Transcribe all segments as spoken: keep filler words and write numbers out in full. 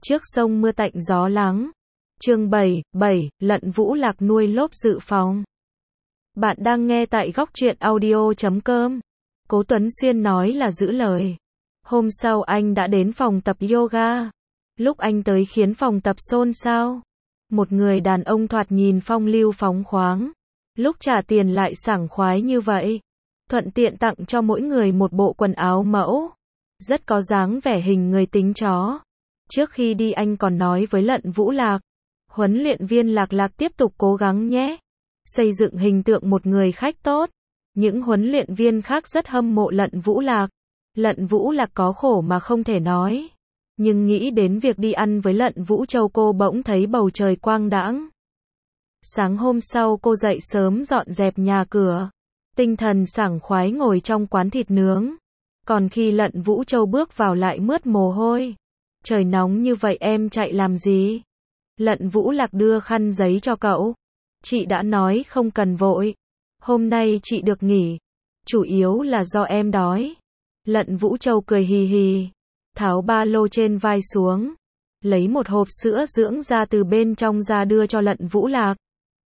Trước sông mưa tạnh gió lắng. Chương bảy, bảy, Lận Vũ Lạc nuôi lốp dự phòng. Bạn đang nghe tại góc truyện audio chấm com. Cố Tuấn Xuyên nói là giữ lời. Hôm sau anh đã đến phòng tập yoga. Lúc anh tới khiến phòng tập xôn xao. Một người đàn ông thoạt nhìn phong lưu phóng khoáng. Lúc trả tiền lại sảng khoái như vậy. Thuận tiện tặng cho mỗi người một bộ quần áo mẫu. Rất có dáng vẻ hình người tính chó. Trước khi đi anh còn nói với Lận Vũ Lạc. Huấn luyện viên Lạc Lạc tiếp tục cố gắng nhé. Xây dựng hình tượng một người khách tốt. Những huấn luyện viên khác rất hâm mộ Lận Vũ Lạc. Lận Vũ Lạc có khổ mà không thể nói. Nhưng nghĩ đến việc đi ăn với Lận Vũ Châu cô bỗng thấy bầu trời quang đãng. Sáng hôm sau cô dậy sớm dọn dẹp nhà cửa. Tinh thần sảng khoái ngồi trong quán thịt nướng. Còn khi Lận Vũ Châu bước vào lại mướt mồ hôi. Trời nóng như vậy em chạy làm gì? Lận Vũ Lạc đưa khăn giấy cho cậu. Chị đã nói không cần vội. Hôm nay chị được nghỉ. Chủ yếu là do em đói. Lận Vũ Châu cười hì hì. Tháo ba lô trên vai xuống. Lấy một hộp sữa dưỡng da từ bên trong ra đưa cho Lận Vũ Lạc.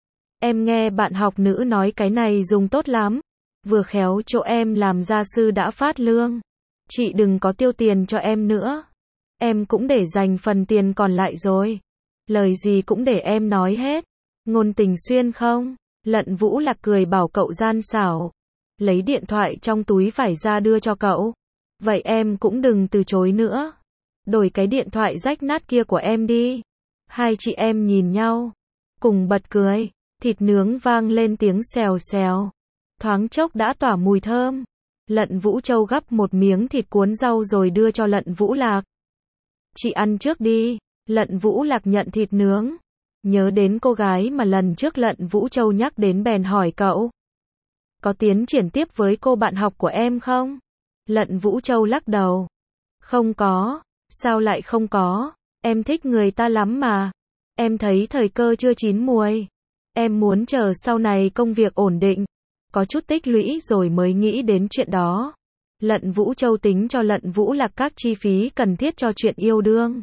Em nghe bạn học nữ nói cái này dùng tốt lắm. Vừa khéo chỗ em làm gia sư đã phát lương. Chị đừng có tiêu tiền cho em nữa. Em cũng để dành phần tiền còn lại rồi. Lời gì cũng để em nói hết. Ngôn tình xuyên không? Lận Vũ Lạc cười bảo cậu gian xảo. Lấy điện thoại trong túi vải ra đưa cho cậu. Vậy em cũng đừng từ chối nữa. Đổi cái điện thoại rách nát kia của em đi. Hai chị em nhìn nhau. Cùng bật cười. Thịt nướng vang lên tiếng xèo xèo. Thoáng chốc đã tỏa mùi thơm. Lận Vũ Châu gắp một miếng thịt cuốn rau rồi đưa cho Lận Vũ Lạc. Chị ăn trước đi. Lận Vũ Lạc nhận thịt nướng. Nhớ đến cô gái mà lần trước Lận Vũ Châu nhắc đến bèn hỏi cậu. Có tiến triển tiếp với cô bạn học của em không? Lận Vũ Châu lắc đầu. Không có. Sao lại không có? Em thích người ta lắm mà. Em thấy thời cơ chưa chín muồi. Em muốn chờ sau này công việc ổn định. Có chút tích lũy rồi mới nghĩ đến chuyện đó. Lận Vũ Châu tính cho Lận Vũ Lạc các chi phí cần thiết cho chuyện yêu đương.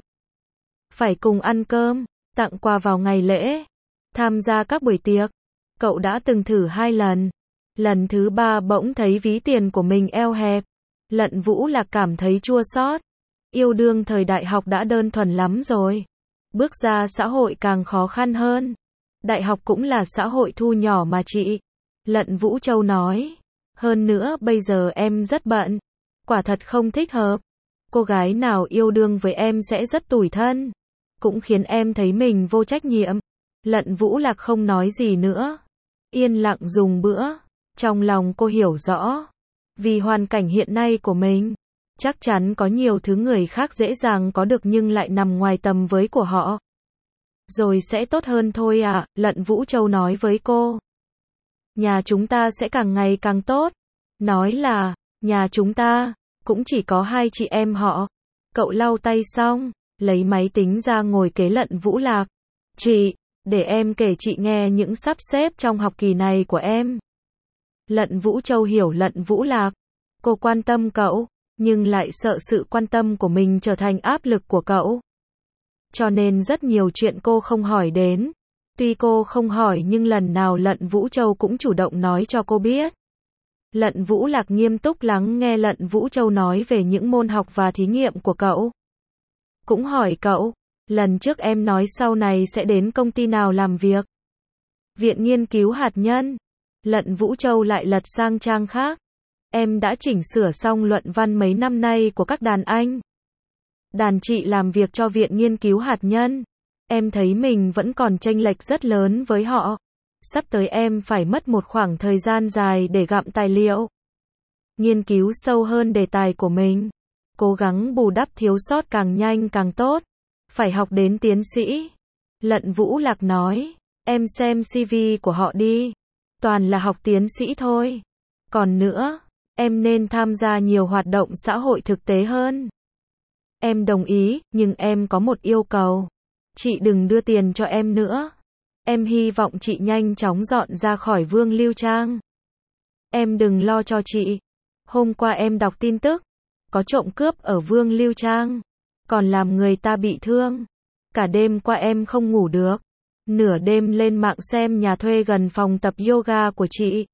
Phải cùng ăn cơm, tặng quà vào ngày lễ, tham gia các buổi tiệc. Cậu đã từng thử hai lần. Lần thứ ba bỗng thấy ví tiền của mình eo hẹp. Lận Vũ Lạc cảm thấy chua xót. Yêu đương thời đại học đã đơn thuần lắm rồi. Bước ra xã hội càng khó khăn hơn. Đại học cũng là xã hội thu nhỏ mà chị. Lận Vũ Châu nói. Hơn nữa bây giờ em rất bận. Quả thật không thích hợp. Cô gái nào yêu đương với em sẽ rất tủi thân. Cũng khiến em thấy mình vô trách nhiệm. Lận Vũ Lạc không nói gì nữa. Yên lặng dùng bữa. Trong lòng cô hiểu rõ. Vì hoàn cảnh hiện nay của mình. Chắc chắn có nhiều thứ người khác dễ dàng có được nhưng lại nằm ngoài tầm với của họ. Rồi sẽ tốt hơn thôi à, Lận Vũ Châu nói với cô. Nhà chúng ta sẽ càng ngày càng tốt. Nói là, nhà chúng ta, cũng chỉ có hai chị em họ. Cậu lau tay xong, lấy máy tính ra ngồi kế Lận Vũ Lạc. Chị, để em kể chị nghe những sắp xếp trong học kỳ này của em. Lận Vũ Châu hiểu Lận Vũ Lạc. Cô quan tâm cậu, nhưng lại sợ sự quan tâm của mình trở thành áp lực của cậu. Cho nên rất nhiều chuyện cô không hỏi đến. Tuy cô không hỏi nhưng lần nào Lận Vũ Châu cũng chủ động nói cho cô biết. Lận Vũ Lạc nghiêm túc lắng nghe Lận Vũ Châu nói về những môn học và thí nghiệm của cậu. Cũng hỏi cậu, lần trước em nói sau này sẽ đến công ty nào làm việc? Viện Nghiên cứu Hạt nhân. Lận Vũ Châu lại lật sang trang khác. Em đã chỉnh sửa xong luận văn mấy năm nay của các đàn anh. Đàn chị làm việc cho Viện Nghiên cứu Hạt nhân. Em thấy mình vẫn còn chênh lệch rất lớn với họ. Sắp tới em phải mất một khoảng thời gian dài để gặm tài liệu. Nghiên cứu sâu hơn đề tài của mình. Cố gắng bù đắp thiếu sót càng nhanh càng tốt. Phải học đến tiến sĩ. Lận Vũ Lạc nói. Em xem xê vê của họ đi. Toàn là học tiến sĩ thôi. Còn nữa, em nên tham gia nhiều hoạt động xã hội thực tế hơn. Em đồng ý, nhưng em có một yêu cầu. Chị đừng đưa tiền cho em nữa. Em hy vọng chị nhanh chóng dọn ra khỏi Vương Lưu Trang. Em đừng lo cho chị. Hôm qua em đọc tin tức. Có trộm cướp ở Vương Lưu Trang. còn làm người ta bị thương. Cả đêm qua em không ngủ được. Nửa đêm lên mạng xem nhà thuê gần phòng tập yoga của chị.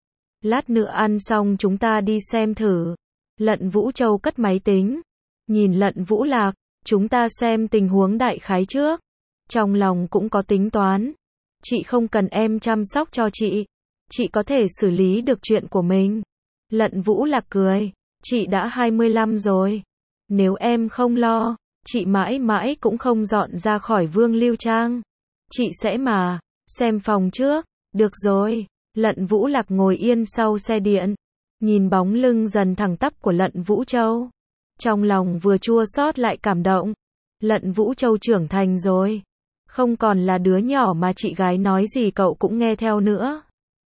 Lát nữa ăn xong chúng ta đi xem thử. Lận Vũ Châu cất máy tính. Nhìn Lận Vũ Lạc, chúng ta xem tình huống đại khái trước. Trong lòng cũng có tính toán. Chị không cần em chăm sóc cho chị. Chị có thể xử lý được chuyện của mình. Lận Vũ Lạc cười. Chị đã hai mươi lăm rồi. Nếu em không lo, chị mãi mãi cũng không dọn ra khỏi Vương Lưu Trang. Chị sẽ mà. Xem phòng trước. Được rồi. Lận Vũ Lạc ngồi yên sau xe điện. Nhìn bóng lưng dần thẳng tắp của Lận Vũ Châu. Trong lòng vừa chua xót lại cảm động. Lận Vũ Châu trưởng thành rồi. Không còn là đứa nhỏ mà chị gái nói gì cậu cũng nghe theo nữa.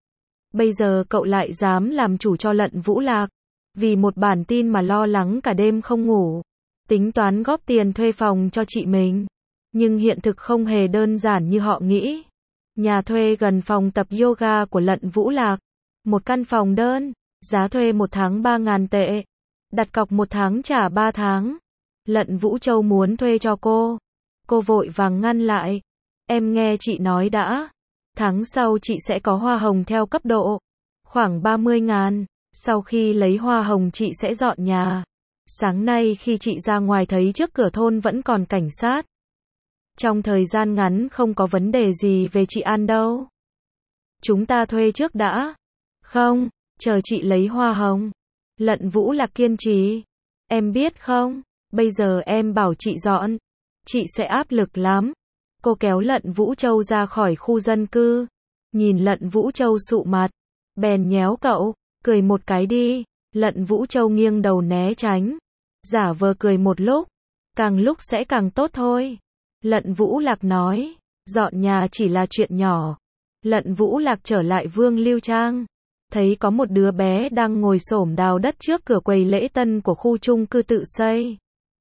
Bây giờ cậu lại dám làm chủ cho Lận Vũ Lạc. Vì một bản tin mà lo lắng cả đêm không ngủ. Tính toán góp tiền thuê phòng cho chị mình. Nhưng hiện thực không hề đơn giản như họ nghĩ. Nhà thuê gần phòng tập yoga của Lận Vũ Lạc. Một căn phòng đơn. Giá thuê một tháng ba ngàn tệ. Đặt cọc một tháng trả ba tháng. Lận Vũ Châu muốn thuê cho cô. Cô vội vàng ngăn lại. Em nghe chị nói đã. Tháng sau chị sẽ có hoa hồng theo cấp độ. Khoảng ba mươi ngàn. Sau khi lấy hoa hồng chị sẽ dọn nhà. Sáng nay khi chị ra ngoài thấy trước cửa thôn vẫn còn cảnh sát. Trong thời gian ngắn không có vấn đề gì về chị An đâu. Chúng ta thuê trước đã. Không, chờ chị lấy hoa hồng. Lận Vũ Lạc kiên trì. Em biết không, bây giờ em bảo chị dọn. Chị sẽ áp lực lắm. Cô kéo Lận Vũ Châu ra khỏi khu dân cư. Nhìn Lận Vũ Châu sụ mặt. Bèn nhéo cậu, cười một cái đi. Lận Vũ Châu nghiêng đầu né tránh. Giả vờ cười một lúc. Càng lúc sẽ càng tốt thôi. Lận Vũ Lạc nói. Dọn nhà chỉ là chuyện nhỏ. Lận Vũ Lạc trở lại Vương Lưu Trang. Thấy có một đứa bé đang ngồi xổm đào đất trước cửa quầy lễ tân của khu chung cư tự xây.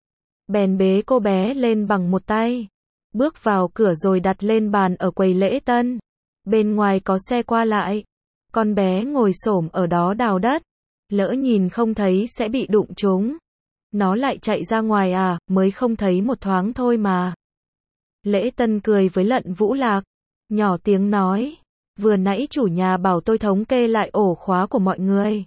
Bèn bế cô bé lên bằng một tay. Bước vào cửa rồi đặt lên bàn ở quầy lễ tân. Bên ngoài có xe qua lại. Con bé ngồi xổm ở đó đào đất. Lỡ nhìn không thấy sẽ bị đụng trúng. Nó lại chạy ra ngoài à, mới không thấy một thoáng thôi mà. Lễ tân cười với Lận Vũ Lạc. Nhỏ tiếng nói. Vừa nãy chủ nhà bảo tôi thống kê lại ổ khóa của mọi người.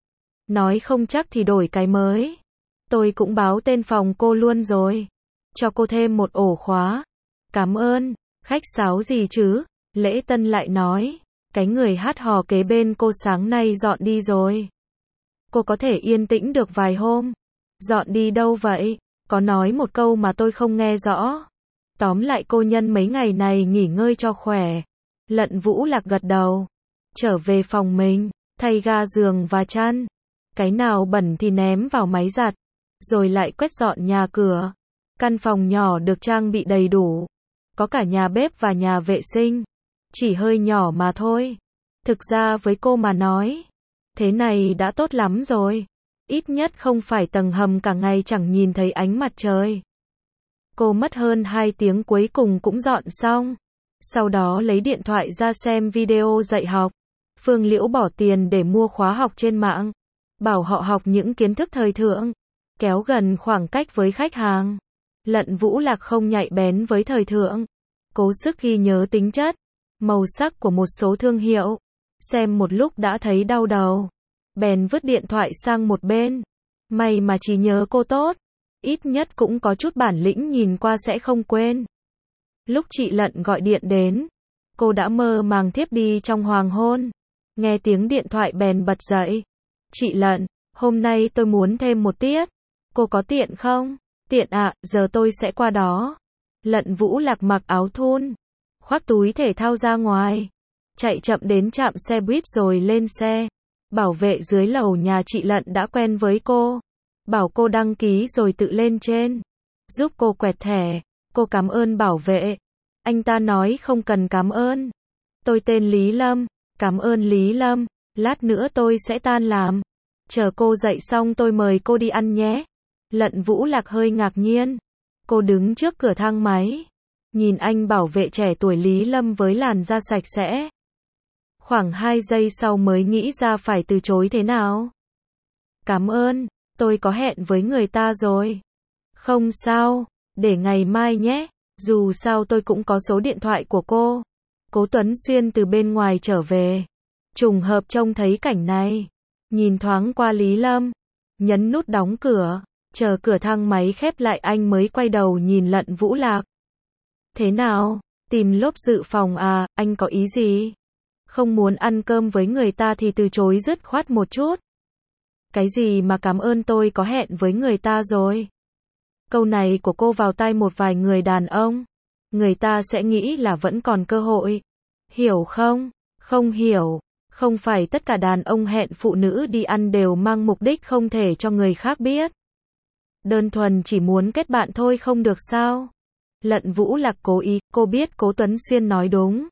Nói không chắc thì đổi cái mới. Tôi cũng báo tên phòng cô luôn rồi. Cho cô thêm một ổ khóa. Cảm ơn. Khách sáo gì chứ? Lễ tân lại nói. Cái người hát hò kế bên cô sáng nay dọn đi rồi. Cô có thể yên tĩnh được vài hôm. Dọn đi đâu vậy? Có nói một câu mà tôi không nghe rõ. Tóm lại cô nhân mấy ngày này nghỉ ngơi cho khỏe. Lận Vũ Lạc gật đầu. Trở về phòng mình, thay ga giường và chăn. Cái nào bẩn thì ném vào máy giặt. Rồi lại quét dọn nhà cửa. Căn phòng nhỏ được trang bị đầy đủ. Có cả nhà bếp và nhà vệ sinh. Chỉ hơi nhỏ mà thôi. Thực ra với cô mà nói. Thế này đã tốt lắm rồi. Ít nhất không phải tầng hầm cả ngày chẳng nhìn thấy ánh mặt trời. Cô mất hơn hai tiếng cuối cùng cũng dọn xong. Sau đó lấy điện thoại ra xem video dạy học. Phương Liễu bỏ tiền để mua khóa học trên mạng. Bảo họ học những kiến thức thời thượng. Kéo gần khoảng cách với khách hàng. Lận Vũ Lạc không nhạy bén với thời thượng. Cố sức ghi nhớ tính chất, màu sắc của một số thương hiệu. Xem một lúc đã thấy đau đầu. Bèn vứt điện thoại sang một bên. May mà chỉ nhớ cô tốt. Ít nhất cũng có chút bản lĩnh nhìn qua sẽ không quên. Lúc chị Lận gọi điện đến, cô đã mơ màng thiếp đi trong hoàng hôn. Nghe tiếng điện thoại bèn bật dậy. Chị Lận, hôm nay tôi muốn thêm một tiết. Cô có tiện không? Tiện ạ, à, giờ tôi sẽ qua đó. Lận Vũ Lạc mặc áo thun, khoác túi thể thao ra ngoài. Chạy chậm đến trạm xe buýt rồi lên xe. Bảo vệ dưới lầu nhà chị Lận đã quen với cô. Bảo cô đăng ký rồi tự lên trên. Giúp cô quẹt thẻ. Cô cảm ơn bảo vệ. Anh ta nói không cần cảm ơn. Tôi tên Lý Lâm. Cảm ơn Lý Lâm. Lát nữa tôi sẽ tan làm. Chờ cô dậy xong tôi mời cô đi ăn nhé. Lận Vũ Lạc hơi ngạc nhiên. Cô đứng trước cửa thang máy. Nhìn anh bảo vệ trẻ tuổi Lý Lâm với làn da sạch sẽ. Khoảng hai giây sau mới nghĩ ra phải từ chối thế nào. Cảm ơn. Tôi có hẹn với người ta rồi. Không sao, để ngày mai nhé, dù sao tôi cũng có số điện thoại của cô. Cố Tuấn Xuyên từ bên ngoài trở về. Trùng hợp trông thấy cảnh này. Nhìn thoáng qua Lý Lâm. Nhấn nút đóng cửa. Chờ cửa thang máy khép lại anh mới quay đầu nhìn Lận Vũ Lạc. Thế nào? Tìm lốp dự phòng à, anh có ý gì? Không muốn ăn cơm với người ta thì từ chối dứt khoát một chút. Cái gì mà cảm ơn, tôi có hẹn với người ta rồi. Câu này của cô vào tai một vài người đàn ông. Người ta sẽ nghĩ là vẫn còn cơ hội. Hiểu không? Không hiểu. Không phải tất cả đàn ông hẹn phụ nữ đi ăn đều mang mục đích không thể cho người khác biết. Đơn thuần chỉ muốn kết bạn thôi không được sao? Lận Vũ Lạc cố ý, cô biết Cố Tuấn Xuyên nói đúng.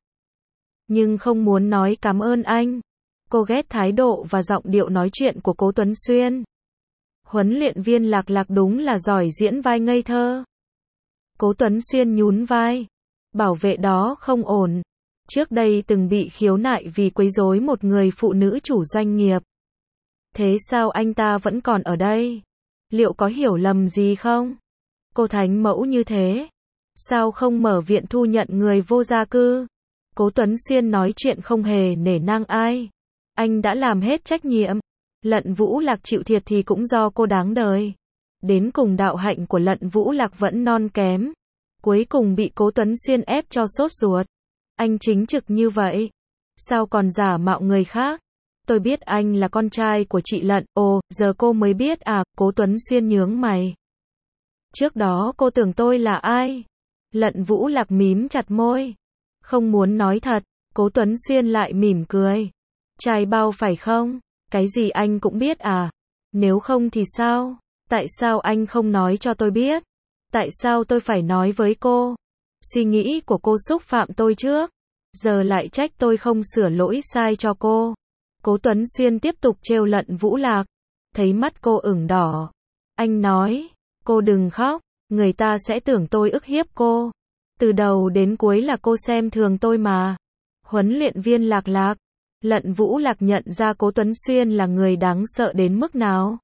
Nhưng không muốn nói cảm ơn anh. Cô ghét thái độ và giọng điệu nói chuyện của Cố Tuấn Xuyên. Huấn luyện viên Lạc Lạc đúng là giỏi diễn vai ngây thơ. Cố Tuấn Xuyên nhún vai. Bảo vệ đó không ổn. Trước đây từng bị khiếu nại vì quấy rối một người phụ nữ chủ doanh nghiệp. Thế sao anh ta vẫn còn ở đây? Liệu có hiểu lầm gì không? Cô thánh mẫu như thế. Sao không mở viện thu nhận người vô gia cư? Cố Tuấn Xuyên nói chuyện không hề nể nang ai. Anh đã làm hết trách nhiệm. Lận Vũ Lạc chịu thiệt thì cũng do cô đáng đời. Đến cùng đạo hạnh của Lận Vũ Lạc vẫn non kém. Cuối cùng bị Cố Tuấn Xuyên ép cho sốt ruột. Anh chính trực như vậy. Sao còn giả mạo người khác? Tôi biết anh là con trai của chị Lận. Ồ, giờ cô mới biết à? Cố Tuấn Xuyên nhướng mày. Trước đó cô tưởng tôi là ai? Lận Vũ Lạc mím chặt môi. Không muốn nói thật. Cố Tuấn Xuyên lại mỉm cười. Trai bao phải không? Cái gì anh cũng biết à? Nếu không thì sao? Tại sao anh không nói cho tôi biết? Tại sao tôi phải nói với cô? Suy nghĩ của cô xúc phạm tôi trước. Giờ lại trách tôi không sửa lỗi sai cho cô. Cố Tuấn Xuyên tiếp tục trêu Lận Vũ Lạc. Thấy mắt cô ửng đỏ. Anh nói, cô đừng khóc. Người ta sẽ tưởng tôi ức hiếp cô. Từ đầu đến cuối là cô xem thường tôi mà. Huấn luyện viên Lạc Lạc. Lận Vũ Lạc nhận ra Cố Tuấn Xuyên là người đáng sợ đến mức nào.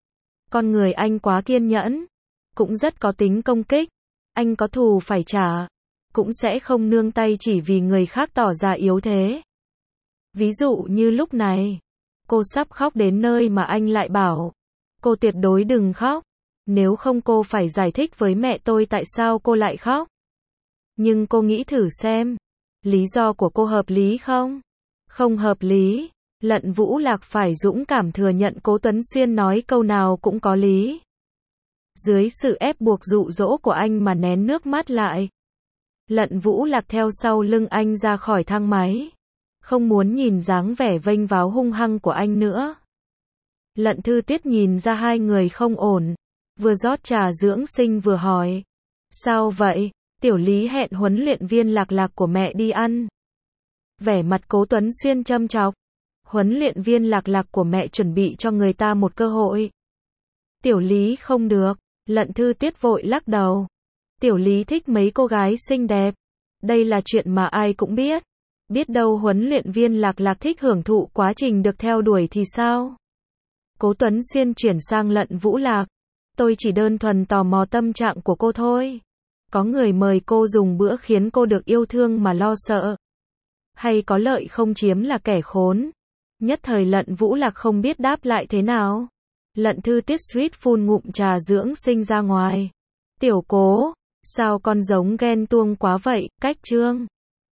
Con người anh quá kiên nhẫn. Cũng rất có tính công kích. Anh có thù phải trả. Cũng sẽ không nương tay chỉ vì người khác tỏ ra yếu thế. Ví dụ như lúc này. Cô sắp khóc đến nơi mà anh lại bảo. Cô tuyệt đối đừng khóc. Nếu không cô phải giải thích với mẹ tôi tại sao cô lại khóc. Nhưng cô nghĩ thử xem. Lý do của cô hợp lý không? Không hợp lý. Lận Vũ Lạc phải dũng cảm thừa nhận Cố Tuấn Xuyên nói câu nào cũng có lý. Dưới sự ép buộc dụ dỗ của anh mà nén nước mắt lại. Lận Vũ Lạc theo sau lưng anh ra khỏi thang máy. Không muốn nhìn dáng vẻ vênh váo hung hăng của anh nữa. Lận Thư Tuyết nhìn ra hai người không ổn. Vừa rót trà dưỡng sinh vừa hỏi. Sao vậy? Tiểu Lý hẹn huấn luyện viên Lạc Lạc của mẹ đi ăn. Vẻ mặt Cố Tuấn Xuyên châm chọc. Huấn luyện viên Lạc Lạc của mẹ chuẩn bị cho người ta một cơ hội. Tiểu Lý không được. Lận Thư Tuyết vội lắc đầu. Tiểu Lý thích mấy cô gái xinh đẹp. Đây là chuyện mà ai cũng biết. Biết đâu huấn luyện viên Lạc Lạc thích hưởng thụ quá trình được theo đuổi thì sao? Cố Tuấn Xuyên chuyển sang Lận Vũ Lạc. Tôi chỉ đơn thuần tò mò tâm trạng của cô thôi. Có người mời cô dùng bữa khiến cô được yêu thương mà lo sợ. Hay có lợi không chiếm là kẻ khốn. Nhất thời Lận Vũ Lạc không biết đáp lại thế nào. Lận Thư Tuyết suýt phun ngụm trà dưỡng sinh ra ngoài. Tiểu Cố, sao con giống ghen tuông quá vậy, cách trương.